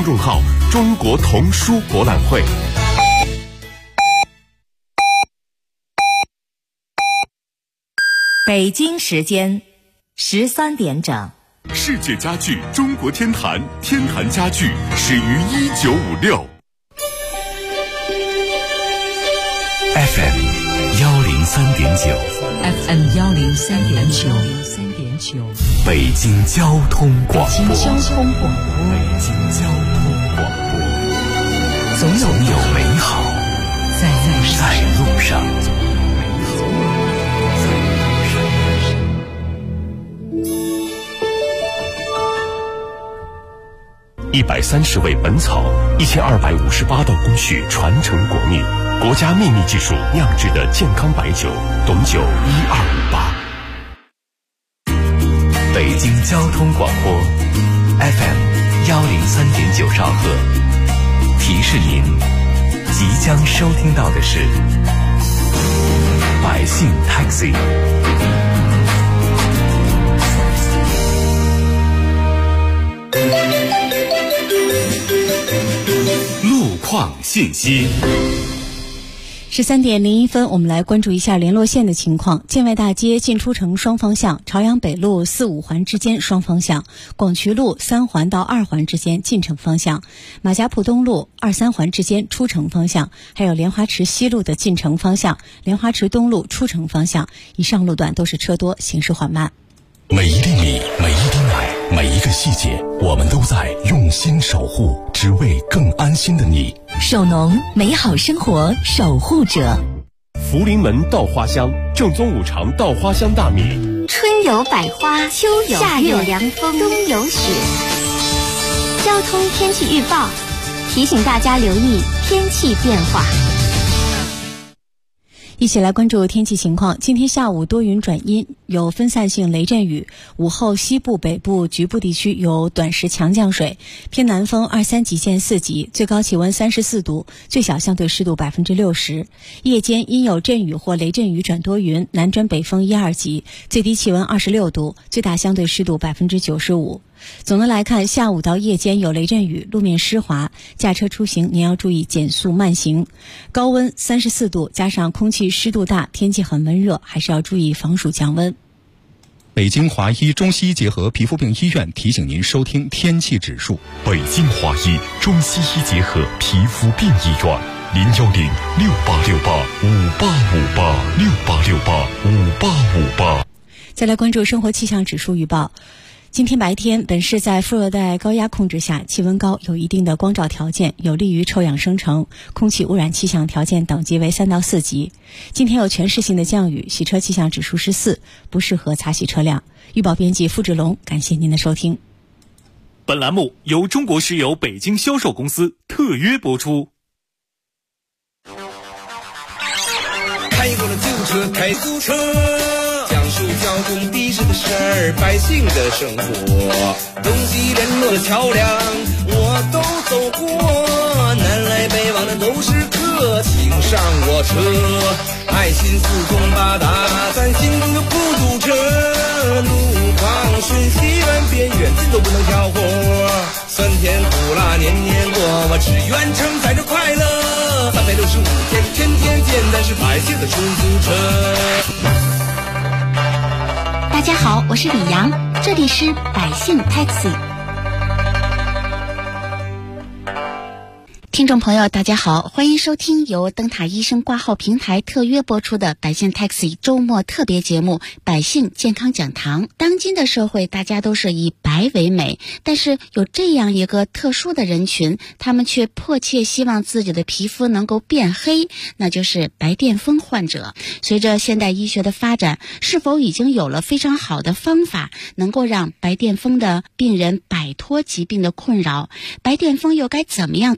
众号“中国童书博览会”。 北京时间13点整。 世界家具中国天坛，天坛家具始于1956。FM 103.9 FM 103.9， 北京交通广播。 北京交通广播，总有美好在路上。 130味本草，1258道工序传承国秘，国家秘密技术酿制的健康白酒，董酒1258。 北京交通广播 FM 103.9兆赫，提示您即将收听到的是百姓 Taxi。 路况信息。 13点01分，我们来关注一下联络线的情况。建外大街进出城双方向，朝阳北路4、5环之间双方向，广渠路3环到2环之间进城方向，马家铺东路2、3环之间出城方向，还有莲花池西路的进城方向，莲花池东路出城方向，以上路段都是车多，行驶缓慢。 每一粒米，每一滴奶，每一个细节，我们都在用心守护，只为更安心的你。 守农，美好生活守护者。 福临门稻花香，正宗五常稻花香大米。 春有百花，秋有夏有凉风，冬有雪。交通天气预报提醒大家留意天气变化。 一起来关注天气情况。今天下午多云转阴，有分散性雷阵雨，午后西部北部局部地区有短时强降水，偏南风2、3级见4级，最高气温34度，最小相对湿度60%。夜间阴有阵雨或雷阵雨转多云，南转北风1、2级，最低气温26度，最大相对湿度95%。总的来看，下午到夜间有雷阵雨，路面湿滑，驾车出行您要注意减速慢行。高温34度，加上空气湿度大，天气很闷热，还是要注意防暑降温。 北京华医中西医结合皮肤病医院提醒您收听天气指数。 北京华医中西医结合皮肤病医院，010-6868-5858，6858-5858。 再来关注生活气象指数预报。今天白天，本市在副热带高压控制下，气温高，有一定的光照条件，有利于臭氧生成，空气污染气象条件等级为3到4级。今天有全市性的降雨，洗车气象指数是4，不适合擦洗车辆。预报编辑付志龙，感谢您的收听。 本栏目由中国石油北京销售公司特约播出。 开过了旧车，开租车，讲述交通的士的事儿，百姓的生活，东西联络的桥梁我都走过，南来北往的都是客，请上我车，爱心四通八达，咱心中有孤独者，路况瞬息万变，远近都不能挑活，酸甜苦辣年年过，我只愿承载着快乐，365天天天见，咱是百姓的出租车。 大家好，我是李阳，这里是百姓 Taxi。 听众朋友大家好，欢迎收听由灯塔医生挂号平台特约播出的百姓 Taxi 周末特别节目百姓健康讲堂。当今的社会大家都是以白为美，但是有这样一个特殊的人群，他们却迫切希望自己的皮肤能够变黑，那就是白癜风患者。随着现代医学的发展，是否已经有了非常好的方法能够让白癜风的病人摆脱疾病的困扰？白癜风又该怎么样科学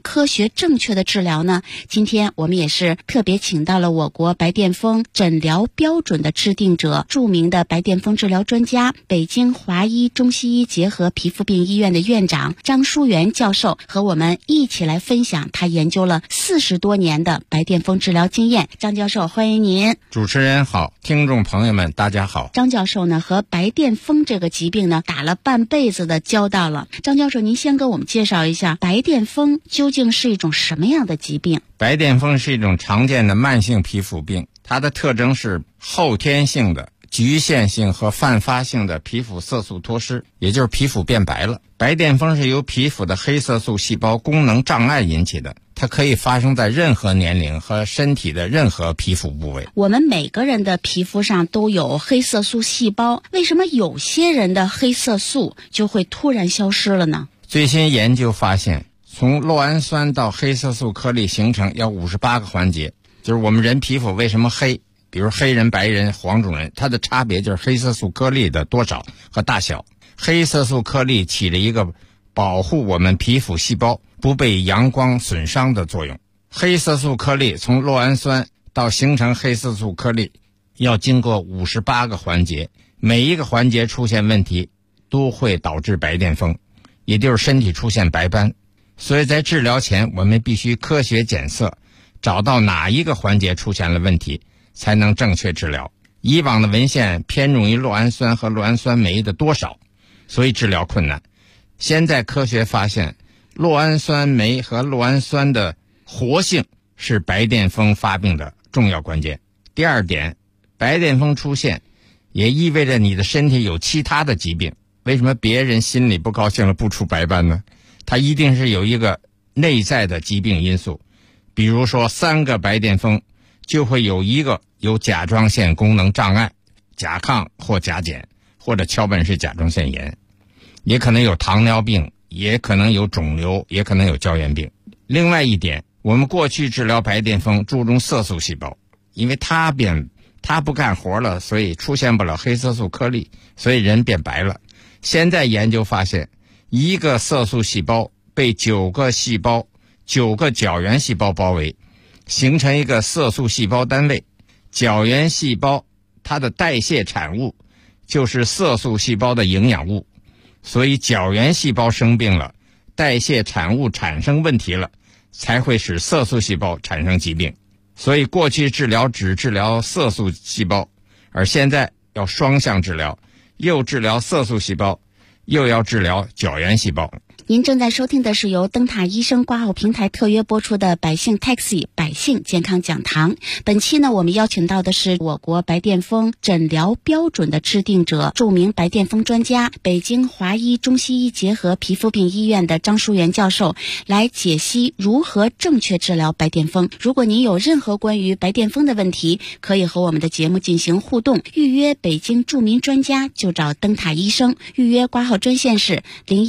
学正确的治疗呢？今天我们也是特别请到了我国白癜风诊疗标准的制定者，著名的白癜风治疗专家，北京华医中西医结合皮肤病医院的院长张淑媛教授，和我们一起来分享他研究了40多年的白癜风治疗经验。张教授，欢迎您。 主持人好，听众朋友们大家好。 张教授呢和白癜风这个疾病呢打了半辈子的交道了。张教授，您先给我们介绍一下白癜风究竟是一种什么样的疾病？ 白癜风是一种常见的慢性皮肤病，它的特征是后天性的、局限性和泛发性的皮肤色素脱失，也就是皮肤变白了。白癜风是由皮肤的黑色素细胞功能障碍引起的，它可以发生在任何年龄和身体的任何皮肤部位。 我们每个人的皮肤上都有黑色素细胞，为什么有些人的黑色素就会突然消失了呢？ 最新研究发现，从酪氨酸到黑色素颗粒形成要58个环节，就是我们人皮肤为什么黑，比如黑人、白人、黄种人，它的差别就是黑色素颗粒的多少和大小。黑色素颗粒起了一个保护我们皮肤细胞不被阳光损伤的作用。黑色素颗粒从酪氨酸到形成黑色素颗粒要经过58个环节，每一个环节出现问题都会导致白癜风，也就是身体出现白斑。所以在治疗前我们必须科学检测，找到哪一个环节出现了问题，才能正确治疗。以往的文献偏重于酪氨酸和酪氨酸酶的多少，所以治疗困难。现在科学发现，酪氨酸酶和酪氨酸的活性是白癜风发病的重要关键。第二点，白癜风出现也意味着你的身体有其他的疾病。为什么别人心里不高兴了不出白斑呢？它一定是有一个内在的疾病因素。比如说3个白癜风就会有一个有甲状腺功能障碍，甲亢或甲减，或者桥本氏甲状腺炎，也可能有糖尿病，也可能有肿瘤，也可能有胶原病。另外一点，我们过去治疗白癜风注重色素细胞，因为它不干活了，所以出现不了黑色素颗粒，所以人变白了。现在研究发现，一个色素细胞被9个角原细胞包围，形成一个色素细胞单位。角原细胞它的代谢产物就是色素细胞的营养物，所以角原细胞生病了，代谢产物产生问题了，才会使色素细胞产生疾病。所以过去治疗只治疗色素细胞，而现在要双向治疗，又治疗色素细胞，又要治疗角原细胞。 您正在收听的是由灯塔医生挂号平台特约播出的百姓 Taxi 百姓健康讲堂。本期呢，我们邀请到的是我国白癜风诊疗标准的制定者，著名白癜风专家，北京华医中西医结合皮肤病医院的张淑媛教授，来解析如何正确治疗白癜风。如果您有任何关于白癜风的问题，可以和我们的节目进行互动，预约北京著名专家就找灯塔医生。预约挂号专线是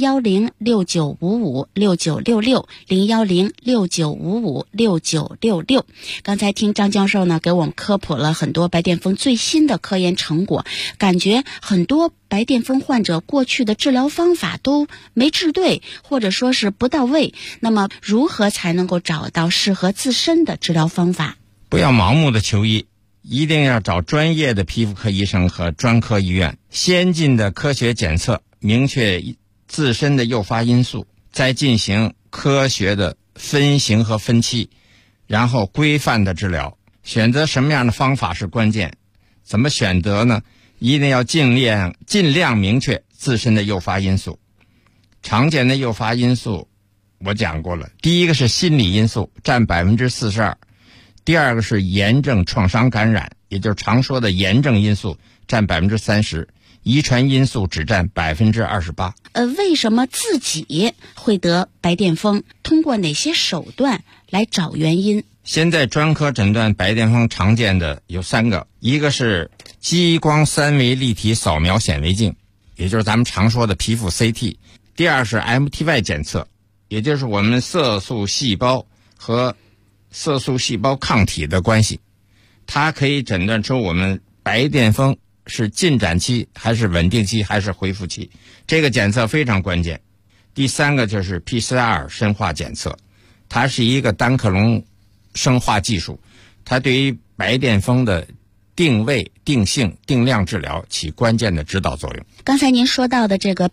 01069556966，01069556966。刚才听张教授呢给我们科普了很多白癜风最新的科研成果，感觉很多白癜风患者过去的治疗方法都没治对，或者说是不到位。那么如何才能够找到适合自身的治疗方法？ 不要盲目的求医，一定要找专业的皮肤科医生和专科医院，先进的科学检测，明确自身的诱发因素，再进行科学的分型和分期，然后规范的治疗。选择什么样的方法是关键。怎么选择呢？一定要尽量明确自身的诱发因素。常见的诱发因素我讲过了，第一个是心理因素，占42%，第二个是炎症创伤感染，也就是常说的炎症因素，占30%，遗传因素只占28%。 为什么自己会得白癜风？通过哪些手段来找原因？ 现在专科诊断白癜风常见的有3个，一个是激光3维立体扫描显微镜，也就是咱们常说的皮肤 CT。第二是 MTY 检测，也就是我们色素细胞和色素细胞抗体的关系，它可以诊断出我们白癜风是进展期还是稳定期还是恢复期，这个检测非常关键。第3个就是 PCR 深化检测， 它是一个单克隆生化技术，它对于白癜风的定位、定性、定量治疗起关键的指导作用。 刚才您说到的这个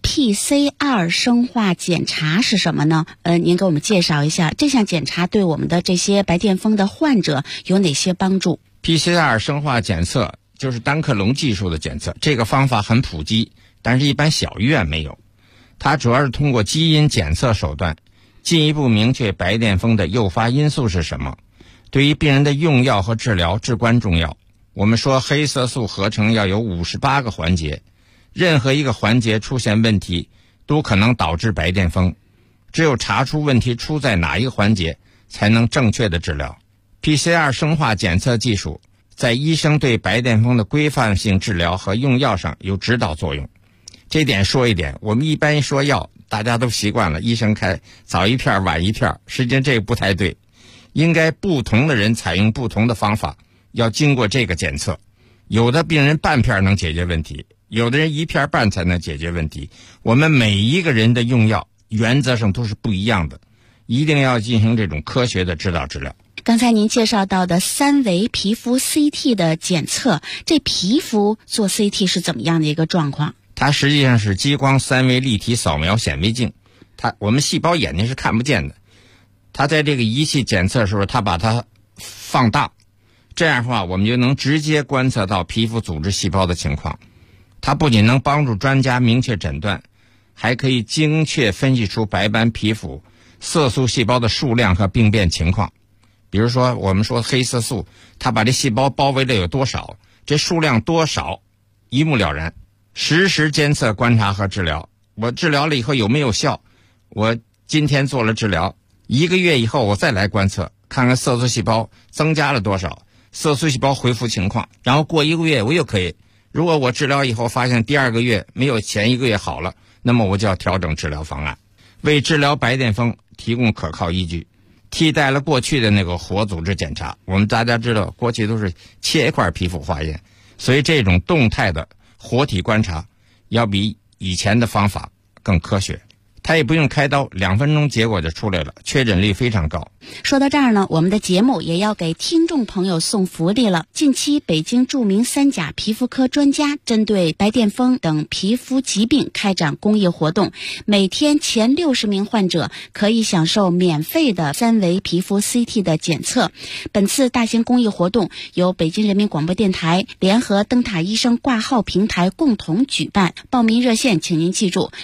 PCR 生化检查是什么呢？您给我们介绍一下，这项检查对我们的这些白癜风的患者有哪些帮助？ PCR 生化检测就是单克隆技术的检测，这个方法很普及，但是一般小医院没有。它主要是通过基因检测手段，进一步明确白癜风的诱发因素是什么，对于病人的用药和治疗至关重要。我们说黑色素合成要有58个环节，任何一个环节出现问题都可能导致白癜风，只有查出问题出在哪一个环节，才能正确的治疗。PCR 生化检测技术在医生对白癜风的规范性治疗和用药上有指导作用。这点说一点，我们一般说药大家都习惯了，医生开早一片晚一片，实际上这个不太对，应该不同的人采用不同的方法，要经过这个检测。有的病人半片能解决问题，有的人一片半才能解决问题。我们每一个人的用药原则上都是不一样的，一定要进行这种科学的指导治疗。 刚才您介绍到的3维皮肤 CT 的检测，这皮肤做 CT 是怎么样的一个状况？ 它实际上是激光3维立体扫描显微镜，我们细胞眼睛是看不见的，它在这个仪器检测的时候，它把它放大，这样的话我们就能直接观测到皮肤组织细胞的情况。它不仅能帮助专家明确诊断，还可以精确分析出白斑皮肤色素细胞的数量和病变情况。比如说我们说黑色素，它把这细胞包围的有多少，这数量多少一目了然。实时监测观察和治疗，我治疗了以后有没有效，我今天做了治疗，1个月以后我再来观测，看看色素细胞增加了多少，色素细胞恢复情况，然后过1个月我又可以，如果我治疗以后发现第2个月没有前1个月好了，那么我就要调整治疗方案，为治疗白癜风提供可靠依据，替代了过去的那个活组织检查。我们大家知道过去都是切一块皮肤化验，所以这种动态的活体观察要比以前的方法更科学，它也不用开刀，2分钟结果就出来了，确诊率非常高。 说到这儿呢，我们的节目也要给听众朋友送福利了。近期北京著名3甲皮肤科专家针对白癜风等皮肤疾病开展公益活动，每天前60名患者可以享受免费的3维皮肤 CT 的检测。本次大型公益活动由北京人民广播电台联合灯塔医生挂号平台共同举办，报名热线请您记住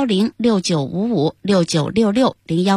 01069556966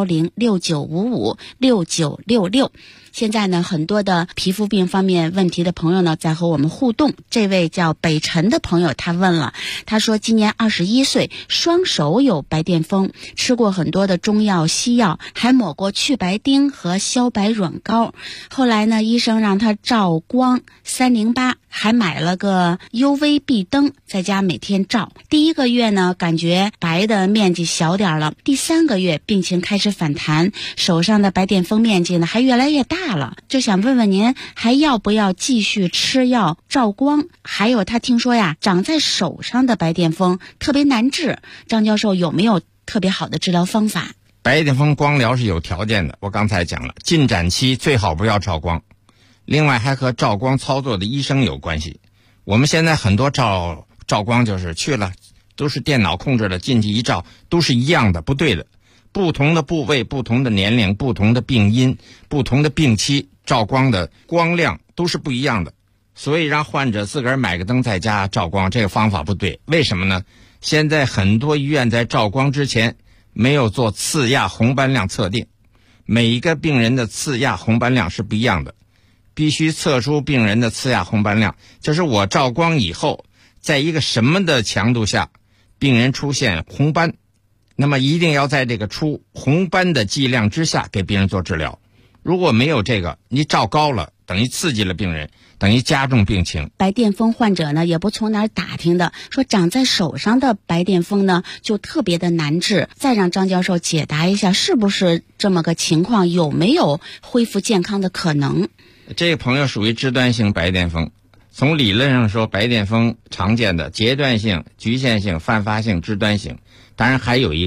01069556966。现在呢，很多的皮肤病方面问题的朋友呢，在和我们互动。这位叫北辰的朋友，他问了，他说今年21岁，双手有白癜风，吃过很多的中药西药，还抹过去白丁和消白软膏。后来呢，医生让他照光308，还买了个 UV 壁灯，在家每天照。第1个月呢，感觉白的面积小点了，第3个月病情开始反弹，手上的白癜风面积呢还越来越大了。就想问问您，还要不要继续吃药照光？还有他听说呀，长在手上的白癜风特别难治，张教授有没有特别好的治疗方法？ 白癜风光疗是有条件的，我刚才讲了，进展期最好不要照光，另外还和照光操作的医生有关系。我们现在很多照光就是去了，都是电脑控制的，进去一照都是一样的，不对的。不同的部位、不同的年龄、不同的病因、不同的病期，照光的光亮都是不一样的。所以让患者自个儿买个灯在家照光，这个方法不对。为什么呢？现在很多医院在照光之前没有做次亚红斑量测定，每一个病人的次亚红斑量是不一样的，必须测出病人的次亚红斑量，就是我照光以后在一个什么的强度下病人出现红斑，那么一定要在这个出红斑的剂量之下给病人做治疗。如果没有这个，你照高了等于刺激了病人，等于加重病情。 白癜风患者呢，也不从哪儿打听的，说长在手上的白癜风呢就特别的难治。再让张教授解答一下，是不是这么个情况，有没有恢复健康的可能？ 这个朋友属于肢端性白癜风。从理论上说，白癜风常见的阶段性、局限性、泛发性、肢端性，当然还有一个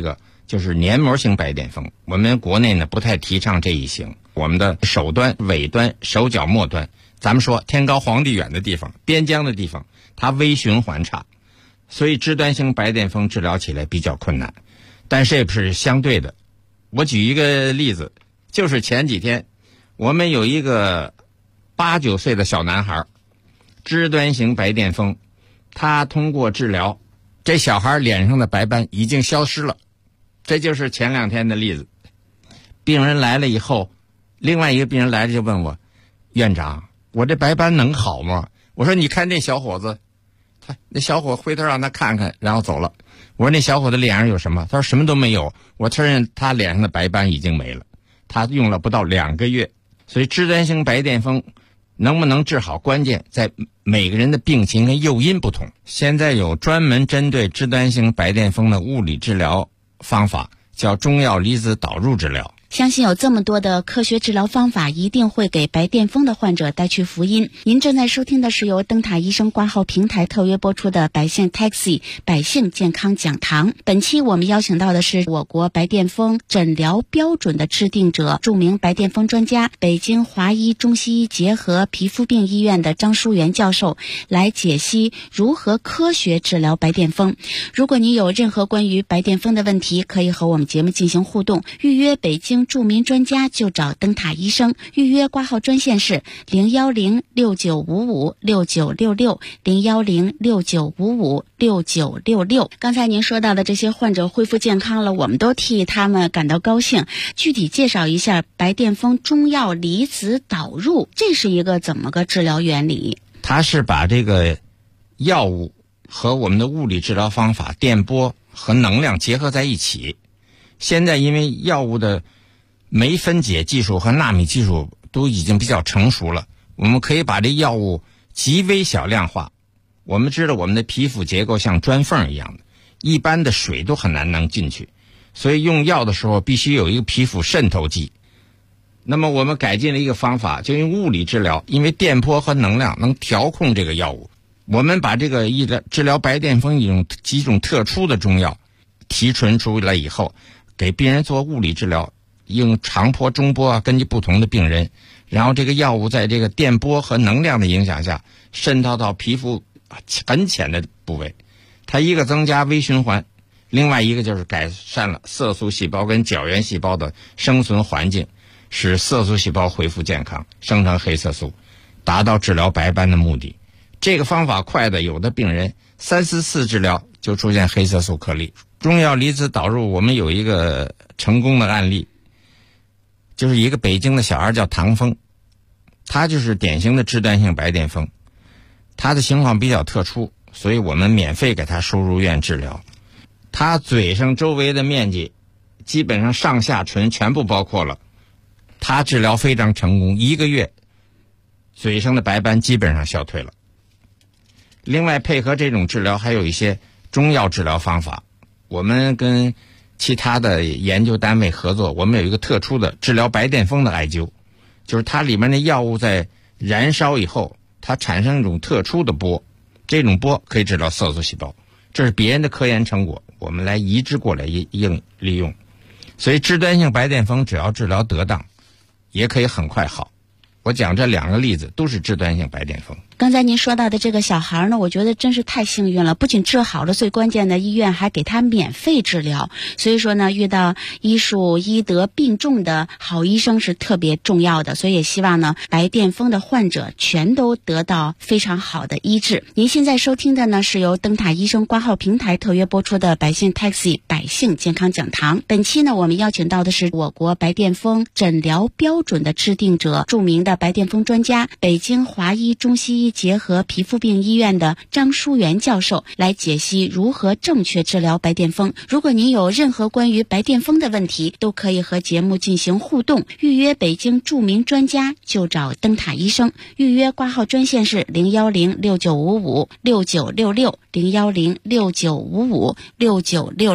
就是黏膜性白癜风。我们国内呢不太提倡这一型，我们的首端、尾端、手脚末端，咱们说天高皇帝远的地方、边疆的地方，它微循环差，所以肢端性白癜风治疗起来比较困难。但是也不是相对的，我举一个例子，就是前几天我们有一个8、9岁的小男孩，肢端型白癜风，他通过治疗，这小孩脸上的白斑已经消失了。这就是前2天的例子。病人来了以后，另外一个病人来了就问我，院长，我这白斑能好吗？我说你看这小伙子，那小伙回头让他看看，然后走了。我说那小伙子脸上有什么？他说什么都没有。我承认他脸上的白斑已经没了，他用了不到2个月。所以肢端型白癜风能不能治好，关键在每个人的病情跟诱因不同。现在有专门针对肢端型白癜风的物理治疗方法，叫中药离子导入治疗。 相信有这么多的科学治疗方法，一定会给白癜风的患者带去福音。您正在收听的是由灯塔医生挂号平台特约播出的百姓 Taxi 百姓健康讲堂。本期我们邀请到的是我国白癜风诊疗标准的制定者，著名白癜风专家，北京华医中西医结合皮肤病医院的张淑元教授，来解析如何科学治疗白癜风。如果您有任何关于白癜风的问题，可以和我们节目进行互动，预约北京著名专家就找灯塔医生。预约挂号专线是01069556966 01069556966。刚才您说到的这些患者恢复健康了，我们都替他们感到高兴。具体介绍一下白癜风中药离子导入，这是一个怎么个治疗原理？ 它是把这个药物和我们的物理治疗方法电波和能量结合在一起。现在因为药物的酶分解技术和纳米技术都已经比较成熟了，我们可以把这药物极微小量化。我们知道我们的皮肤结构像砖缝一样的，一般的水都很难能进去，所以用药的时候必须有一个皮肤渗透剂。那么我们改进了一个方法，就用物理治疗，因为电波和能量能调控这个药物。我们把这个治疗白癜风几种特殊的中药提纯出来以后，给病人做物理治疗，用长波、中波啊，根据不同的病人，然后这个药物在这个电波和能量的影响下渗透到皮肤很浅的部位。它一个增加微循环，另外一个就是改善了色素细胞跟角原细胞的生存环境，使色素细胞恢复健康，生成黑色素，达到治疗白斑的目的。这个方法快的，有的病人3、4次治疗就出现黑色素颗粒。中药离子导入，我们有一个成功的案例，就是一个北京的小孩叫唐峰，他就是典型的肢端性白癜风，他的情况比较特殊，所以我们免费给他收入院治疗。他嘴上周围的面积基本上上下唇全部包括了，他治疗非常成功，1个月嘴上的白斑基本上消退了。另外配合这种治疗还有一些中药治疗方法，我们跟其他的研究单位合作，我们有一个特殊的治疗白癜风的艾灸，就是它里面的药物在燃烧以后，它产生一种特殊的波，这种波可以治疗色素细胞，这是别人的科研成果，我们来移植过来利用。所以肢端性白癜风只要治疗得当，也可以很快好。我讲这2个例子都是肢端性白癜风。 刚才您说到的这个小孩呢，我觉得真是太幸运了，不仅治好了，最关键的医院还给他免费治疗。所以说呢，遇到医术医德并重的好医生是特别重要的，所以也希望呢，白癜风的患者全都得到非常好的医治。您现在收听的呢，是由灯塔医生挂号平台特约播出的百姓 Taxi 百姓健康讲堂。本期呢，我们邀请到的是我国白癜风诊疗标准的制定者，著名的白癜风专家，北京华医中西医结合皮肤病医院的张淑元教授，来解析如何正确治疗白癜风。如果您有任何关于白癜风的问题，都可以和节目进行互动。预约北京著名专家就找灯塔医生。预约挂号专线是01069556966 01069556966。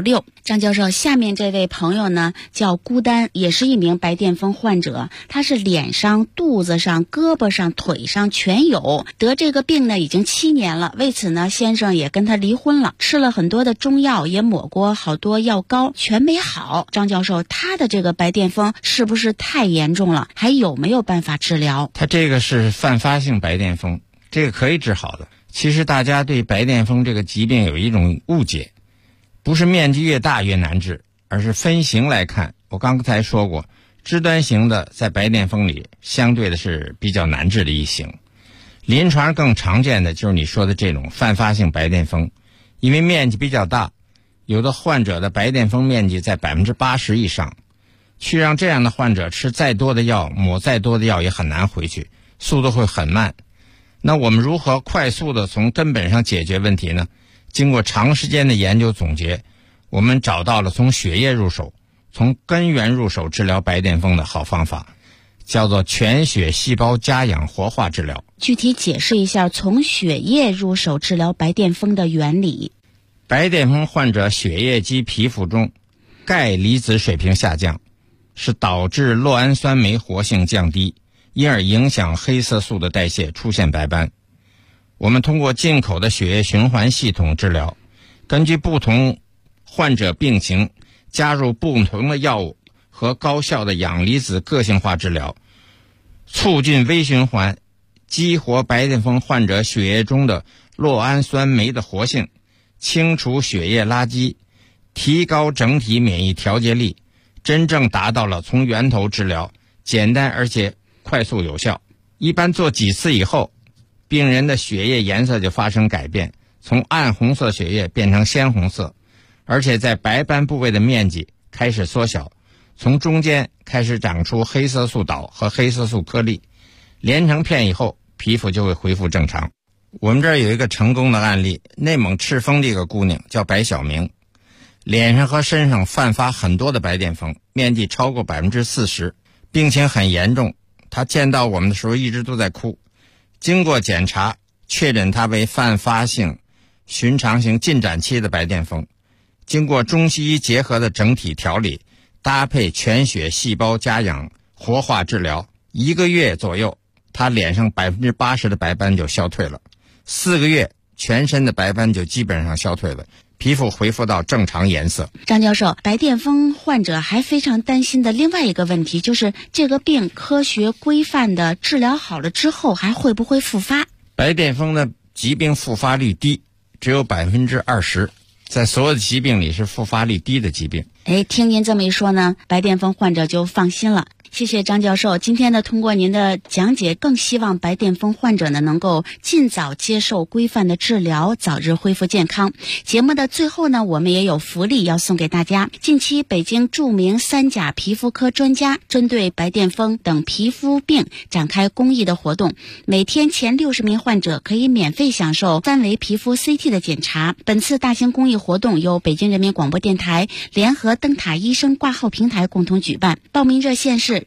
张教授，下面这位朋友呢叫孤单，也是一名白癜风患者，他是脸上、肚子上、胳膊上、腿上全有，得这个病呢已经7年了，为此呢先生也跟他离婚了，吃了很多的中药，也抹过好多药膏，全没好。张教授，他的这个白癜风是不是太严重了？还有没有办法治疗？ 他这个是泛发性白癜风，这个可以治好的。其实大家对白癜风这个疾病有一种误解，不是面积越大越难治，而是分型来看。我刚才说过，肢端型的在白癜风里相对的是比较难治的一型。临床更常见的就是你说的这种泛发性白癜风，因为面积比较大，有的患者的白癜风面积在 80% 以上，去让这样的患者吃再多的药，抹再多的药也很难回去，速度会很慢。那我们如何快速的从根本上解决问题呢？经过长时间的研究总结，我们找到了从血液入手，从根源入手治疗白癜风的好方法，叫做全血细胞加氧活化治疗。 具体解释一下从血液入手治疗白癜风的原理。 白癜风患者血液及皮肤中钙离子水平下降，是导致酪氨酸酶活性降低，因而影响黑色素的代谢，出现白斑。我们通过进口的血液循环系统治疗，根据不同患者病情加入不同的药物和高效的氧离子个性化治疗，促进微循环，激活白癜风患者血液中的酪氨酸酶的活性，清除血液垃圾，提高整体免疫调节力，真正达到了从源头治疗，简单而且快速有效。一般做几次以后，病人的血液颜色就发生改变，从暗红色血液变成鲜红色，而且在白斑部位的面积开始缩小，从中间开始长出黑色素岛和黑色素颗粒，连成片以后，皮肤就会恢复正常。我们这儿有一个成功的案例，内蒙赤峰的一个姑娘叫白晓明，脸上和身上泛发很多的白癜风，面积超过 40%， 病情很严重。她见到我们的时候一直都在哭。经过检查，确诊她为泛发性寻常型进展期的白癜风。经过中西医结合的整体调理，搭配全血细胞加氧活化治疗，1个月左右，她脸上 80% 的白斑就消退了，4个月全身的白斑就基本上消退了，皮肤恢复到正常颜色。 张教授，白癜风患者还非常担心的另外一个问题，就是这个病科学规范的治疗好了之后还会不会复发？ 白癜风的疾病复发率低，只有 20%， 在所有的疾病里是复发率低的疾病。 听您这么一说呢，白癜风患者就放心了。谢谢张教授，今天呢通过您的讲解，更希望白癜风患者呢能够尽早接受规范的治疗，早日恢复健康。节目的最后呢，我们也有福利要送给大家。近期北京著名3甲皮肤科专家针对白癜风等皮肤病展开公益的活动，每天前60名患者可以免费享受3维皮肤 CT 的检查。本次大型公益活动由北京人民广播电台联合灯塔医生挂号平台共同举办，报名热线是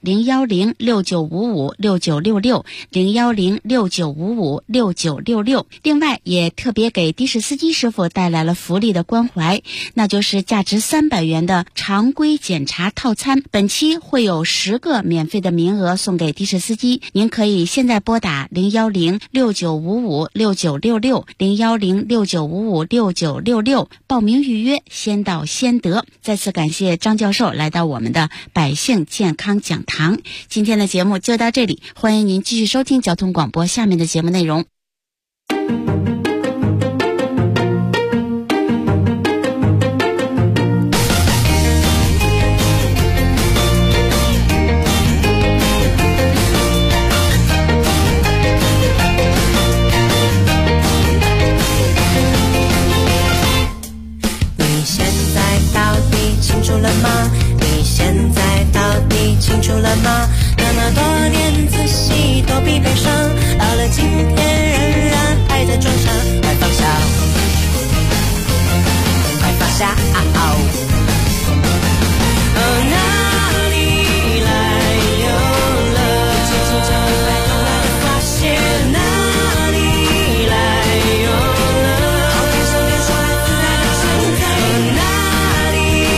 01069556966 01069556966。另外也特别给的士司机师傅带来了福利的关怀，那就是价值300元的常规检查套餐，本期会有10个免费的名额送给的士司机，您可以现在拨打01069556966 01069556966报名预约，先到先得。再次感谢张教授来到我们的百姓健康讲堂。今天的节目就到这里，欢迎您继续收听交通广播下面的节目内容。 你现在到底清楚了吗？你现在到底清楚了吗？那么多年仔细躲避悲伤，到了今天仍然还在装傻，快放下，快放下，哪里来有了，轻轻着来后来的发现，哪里来有了，好感受点说来自然的存在，哪里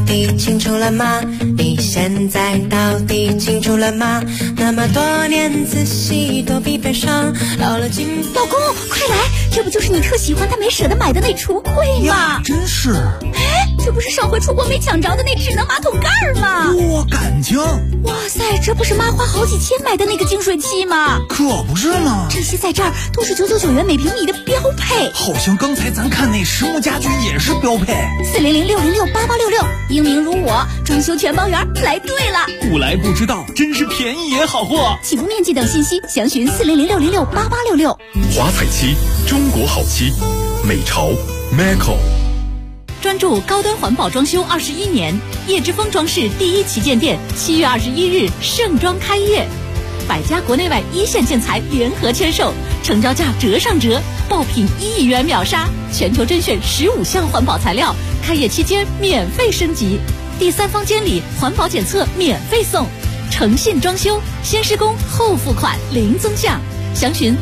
底清楚了吗？你现在到底清楚了吗？那么多年仔细躲避悲伤，到了今老公快来，这不就是你特喜欢但没舍得买的那橱柜吗？ 真是。 哎，这不是上回出国没抢着的那智能马桶盖吗？ 多干净！ 哇塞，这不是妈花好几千买的那个净水器吗？ 可不是嘛， 这些在这儿都是999元每平米的标配。 好像刚才咱看那实木家居也是标配。 400-606-8866，英明如我，装修全包圆，来对了。 不来不知道，真是便宜也好货。 起步面积等信息详询400-606-8866。 华彩漆，中国好漆，美潮 Maco。 专注高端环保装修21年，叶之峰装饰第一旗舰店7月21日盛装开业，100家国内外一线建材联合签售，成交价折上折，爆品1亿元秒杀，全球甄选15项环保材料，开业期间免费升级，第三方监理环保检测免费送，诚信装修，先施工后付款零增项，详询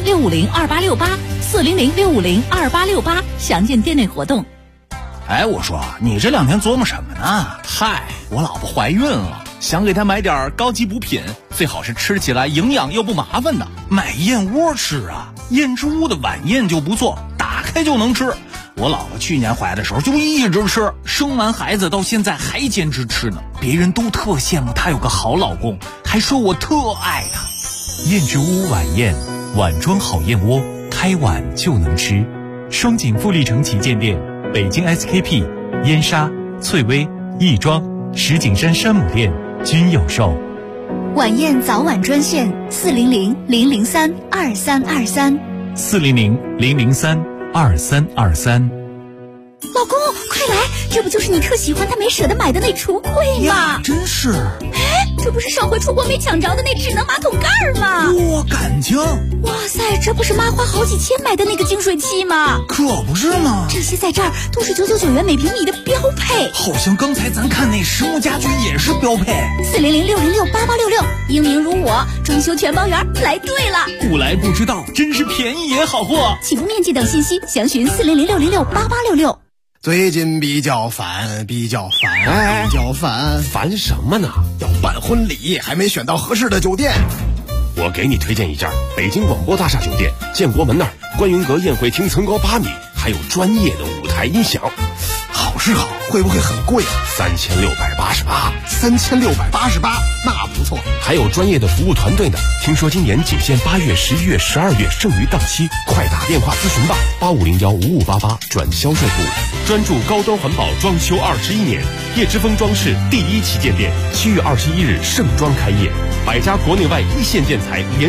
400-650-2868，400-650-2868，详见店内活动。 哎，我说你这2天琢磨什么呢？嗨，我老婆怀孕了，想给她买点高级补品，最好是吃起来营养又不麻烦的。买燕窝吃啊，燕之屋的晚宴就不错，打开就能吃。我老婆去年怀的时候就一直吃，生完孩子到现在还坚持吃呢。别人都特羡慕她有个好老公，还说我特爱她。 燕之屋晚宴，碗装好燕窝，开碗就能吃。双井富力城旗舰店，北京 SKP、燕莎、翠微、亦庄、石景山山姆店均有售。 晚宴早晚专线400-003-2323。 400-003-2323。 老公快来，这不就是你特喜欢但没舍得买的那橱柜吗？ 真是。 哎，这不是上回出国没抢着的那智能马桶盖吗？ 多干净！ 哇塞，这不是妈花好几千买的那个净水器吗？ 可不是嘛， 这些在这儿都是999元每平米的标配。 好像刚才咱看那实木家居也是标配。 400-606-8866，英明如我，装修全包圆，来对了。 不来不知道，真是便宜也好货。 起步面积等信息详询400-606-8866。 最近比较烦， 烦什么呢？ 要办婚礼，还没选到合适的酒店。 我给你推荐一家北京广播大厦酒店，建国门那儿，观云阁宴会厅层高8米，还有专业的舞台音响。 好是好，会不会很贵啊 ？3688。 3688，那不错。 还有专业的服务团队呢。听说今年仅限8月、11月、12月，剩余档期，快打电话咨询吧，85015588转销售部。专注高端环保装修21年，叶之峰装饰第一旗舰店7月21日盛装开业，100家国内外一线建材联